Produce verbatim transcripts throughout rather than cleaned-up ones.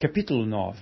Capítulo nove.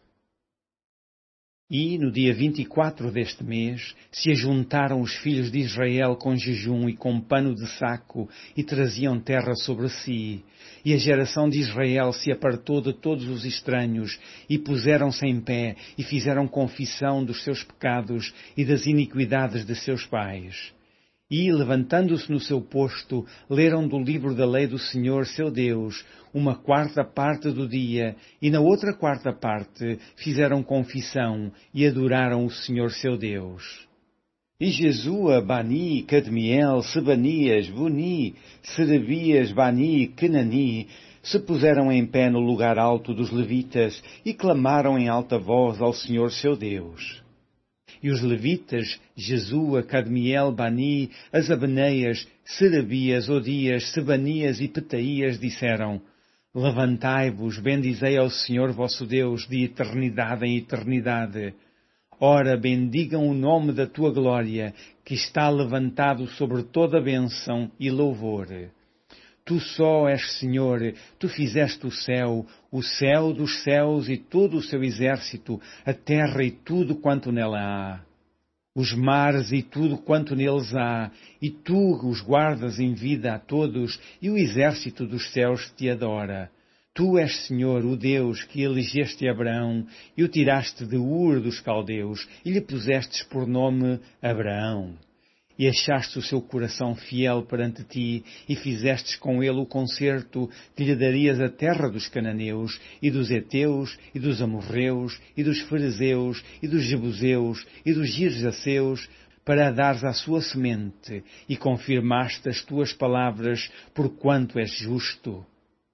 E, no dia vinte e quatro deste mês, se ajuntaram os filhos de Israel com jejum e com pano de saco, e traziam terra sobre si. E a geração de Israel se apartou de todos os estranhos, e puseram-se em pé, e fizeram confissão dos seus pecados e das iniquidades de seus pais. E, levantando-se no seu posto, leram do livro da lei do Senhor, seu Deus, uma quarta parte do dia, e na outra quarta parte fizeram confissão e adoraram o Senhor, seu Deus. E Jesua, Bani, Cadmiel, Sebanias, Buni, Serebias, Bani, Kenani, se puseram em pé no lugar alto dos levitas e clamaram em alta voz ao Senhor, seu Deus. E os levitas, Jesua, Cadmiel, Bani, Asabeneias, Serebias, Odias, Sebanias e Petaías disseram: Levantai-vos, bendizei ao Senhor vosso Deus de eternidade em eternidade. Ora, bendigam o nome da tua glória, que está levantado sobre toda bênção e louvor. Tu só és Senhor, tu fizeste o céu, o céu dos céus e todo o seu exército, a terra e tudo quanto nela há. Os mares e tudo quanto neles há, e tu os guardas em vida a todos, e o exército dos céus te adora. Tu és, Senhor, o Deus que elegeste Abraão, e o tiraste de Ur dos caldeus, e lhe pusestes por nome Abraão. E achaste o seu coração fiel perante ti, e fizestes com ele o concerto que lhe darias a terra dos cananeus, e dos heteus, e dos amorreus, e dos ferezeus, e dos jebuseus, e dos girjaceus, para a dares à sua semente, e confirmaste as tuas palavras, porquanto és justo.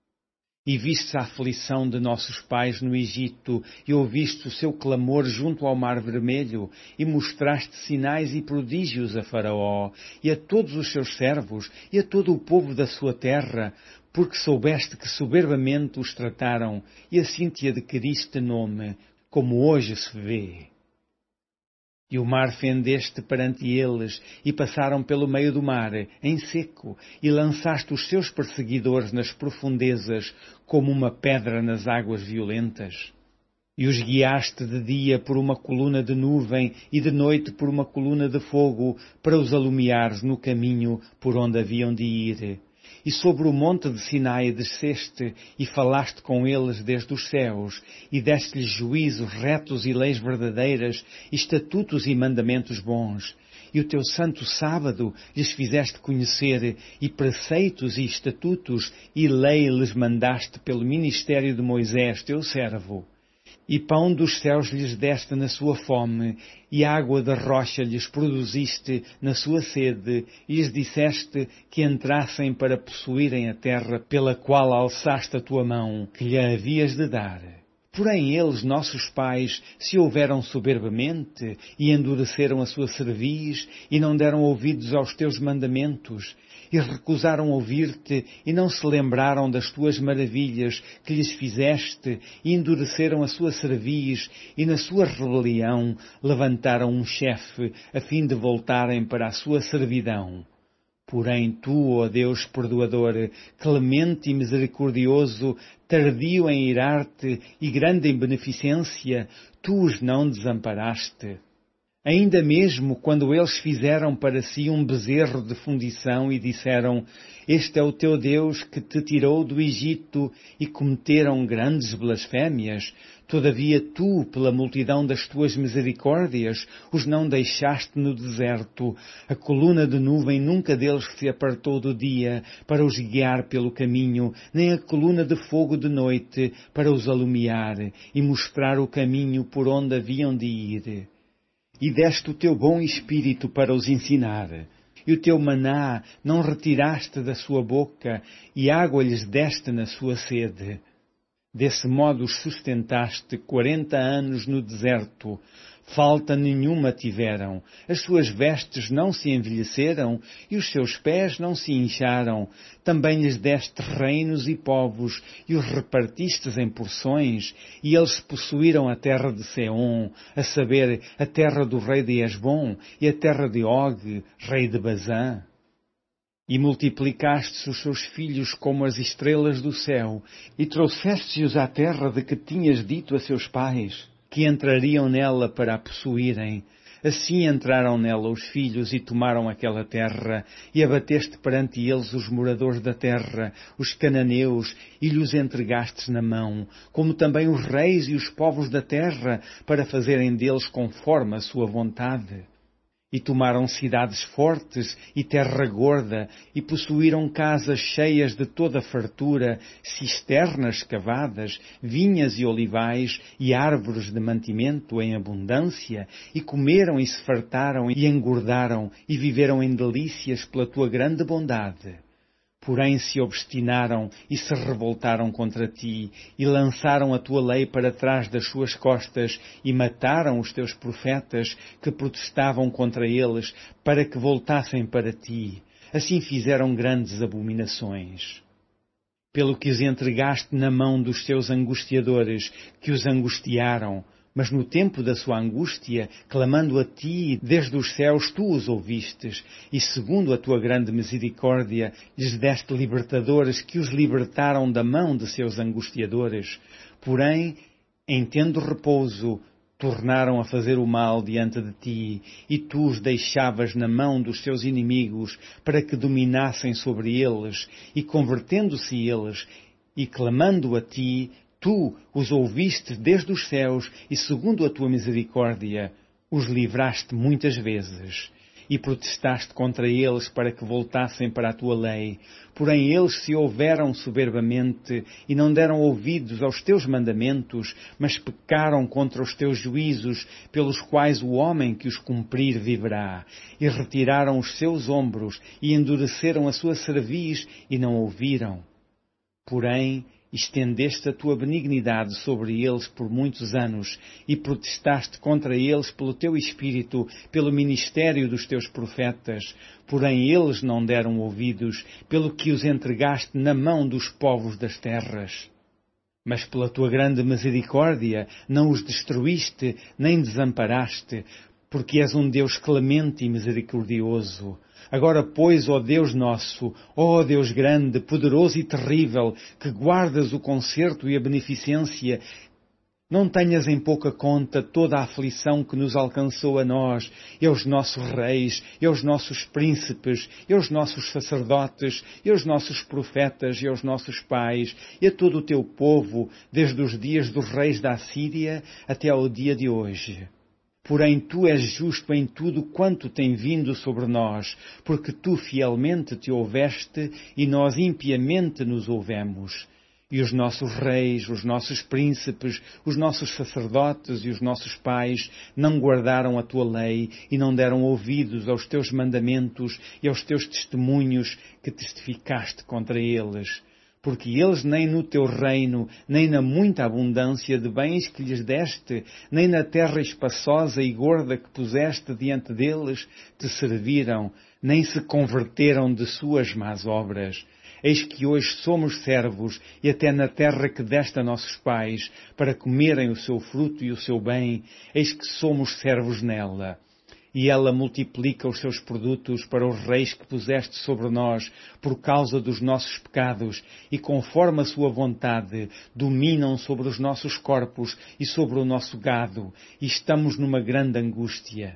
E viste a aflição de nossos pais no Egito, e ouviste o seu clamor junto ao Mar Vermelho, e mostraste sinais e prodígios a Faraó, e a todos os seus servos, e a todo o povo da sua terra, porque soubeste que soberbamente os trataram, e assim te adquiriste nome, como hoje se vê. E o mar fendeste perante eles, e passaram pelo meio do mar, em seco, e lançaste os seus perseguidores nas profundezas, como uma pedra nas águas violentas. E os guiaste de dia por uma coluna de nuvem, e de noite por uma coluna de fogo, para os alumiares no caminho por onde haviam de ir. E sobre o monte de Sinai desceste, e falaste com eles desde os céus, e deste-lhes juízos retos e leis verdadeiras, estatutos e mandamentos bons. E o teu santo sábado lhes fizeste conhecer, e preceitos e estatutos, e lei lhes mandaste pelo ministério de Moisés, teu servo. E pão dos céus lhes deste na sua fome, e água da rocha lhes produziste na sua sede, e lhes disseste que entrassem para possuírem a terra pela qual alçaste a tua mão, que lhe havias de dar. Porém eles, nossos pais, se houveram soberbamente, e endureceram a sua cerviz, e não deram ouvidos aos teus mandamentos, e recusaram ouvir-te, e não se lembraram das tuas maravilhas que lhes fizeste, e endureceram a sua cerviz, e na sua rebelião levantaram um chefe, a fim de voltarem para a sua servidão. Porém tu, ó Deus perdoador, clemente e misericordioso, tardio em irar-te e grande em beneficência, tu os não desamparaste. Ainda mesmo quando eles fizeram para si um bezerro de fundição e disseram: Este é o teu Deus que te tirou do Egito, e cometeram grandes blasfémias, todavia tu, pela multidão das tuas misericórdias, os não deixaste no deserto. A coluna de nuvem nunca deles se apartou do dia para os guiar pelo caminho, nem a coluna de fogo de noite para os alumiar e mostrar o caminho por onde haviam de ir. E deste o teu bom espírito para os ensinar. E o teu maná não retiraste da sua boca, e água lhes deste na sua sede. Desse modo os sustentaste quarenta anos no deserto. Falta nenhuma tiveram. As suas vestes não se envelheceram, e os seus pés não se incharam. Também lhes deste reinos e povos, e os repartistes em porções, e eles possuíram a terra de Seom, a saber, a terra do rei de Esbom, e a terra de Og, rei de Bazã. E multiplicastes os seus filhos como as estrelas do céu, e trouxestes-os à terra de que tinhas dito a seus pais, que entrariam nela para a possuírem. Assim entraram nela os filhos e tomaram aquela terra, e abateste perante eles os moradores da terra, os cananeus, e lhes entregastes na mão, como também os reis e os povos da terra, para fazerem deles conforme a sua vontade. E tomaram cidades fortes e terra gorda, e possuíram casas cheias de toda fartura, cisternas cavadas, vinhas e olivais, e árvores de mantimento em abundância, e comeram e se fartaram, e engordaram, e viveram em delícias pela tua grande bondade. Porém se obstinaram e se revoltaram contra ti, e lançaram a tua lei para trás das suas costas, e mataram os teus profetas que protestavam contra eles, para que voltassem para ti. Assim fizeram grandes abominações. Pelo que os entregaste na mão dos teus angustiadores, que os angustiaram, mas no tempo da sua angústia, clamando a ti, desde os céus tu os ouvistes, e segundo a tua grande misericórdia, lhes deste libertadores que os libertaram da mão de seus angustiadores. Porém, em tendo repouso, tornaram a fazer o mal diante de ti, e tu os deixavas na mão dos seus inimigos, para que dominassem sobre eles, e convertendo-se eles, e clamando a ti, tu os ouviste desde os céus e, segundo a tua misericórdia, os livraste muitas vezes. E protestaste contra eles para que voltassem para a tua lei. Porém eles se houveram soberbamente e não deram ouvidos aos teus mandamentos, mas pecaram contra os teus juízos, pelos quais o homem que os cumprir viverá. E retiraram os seus ombros e endureceram a sua cerviz e não ouviram. Porém, estendeste a tua benignidade sobre eles por muitos anos e protestaste contra eles pelo teu Espírito, pelo ministério dos teus profetas. Porém eles não deram ouvidos, pelo que os entregaste na mão dos povos das terras. Mas pela tua grande misericórdia não os destruíste, nem desamparaste, porque és um Deus clemente e misericordioso. Agora, pois, ó Deus nosso, ó Deus grande, poderoso e terrível, que guardas o conserto e a beneficência, não tenhas em pouca conta toda a aflição que nos alcançou a nós, e aos nossos reis, e aos nossos príncipes, e aos nossos sacerdotes, e aos nossos profetas, e aos nossos pais, e a todo o teu povo, desde os dias dos reis da Assíria até ao dia de hoje. Porém, tu és justo em tudo quanto tem vindo sobre nós, porque tu fielmente te houveste e nós impiamente nos houvemos. E os nossos reis, os nossos príncipes, os nossos sacerdotes e os nossos pais não guardaram a tua lei e não deram ouvidos aos teus mandamentos e aos teus testemunhos que testificaste contra eles. Porque eles nem no teu reino, nem na muita abundância de bens que lhes deste, nem na terra espaçosa e gorda que puseste diante deles, te serviram, nem se converteram de suas más obras. Eis que hoje somos servos, e até na terra que deste a nossos pais, para comerem o seu fruto e o seu bem, eis que somos servos nela. E ela multiplica os seus produtos para os reis que puseste sobre nós por causa dos nossos pecados, e conforme a sua vontade dominam sobre os nossos corpos e sobre o nosso gado, e estamos numa grande angústia.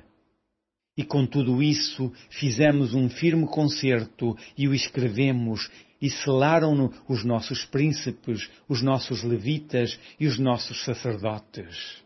E com tudo isso fizemos um firme concerto e o escrevemos, e selaram-no os nossos príncipes, os nossos levitas e os nossos sacerdotes.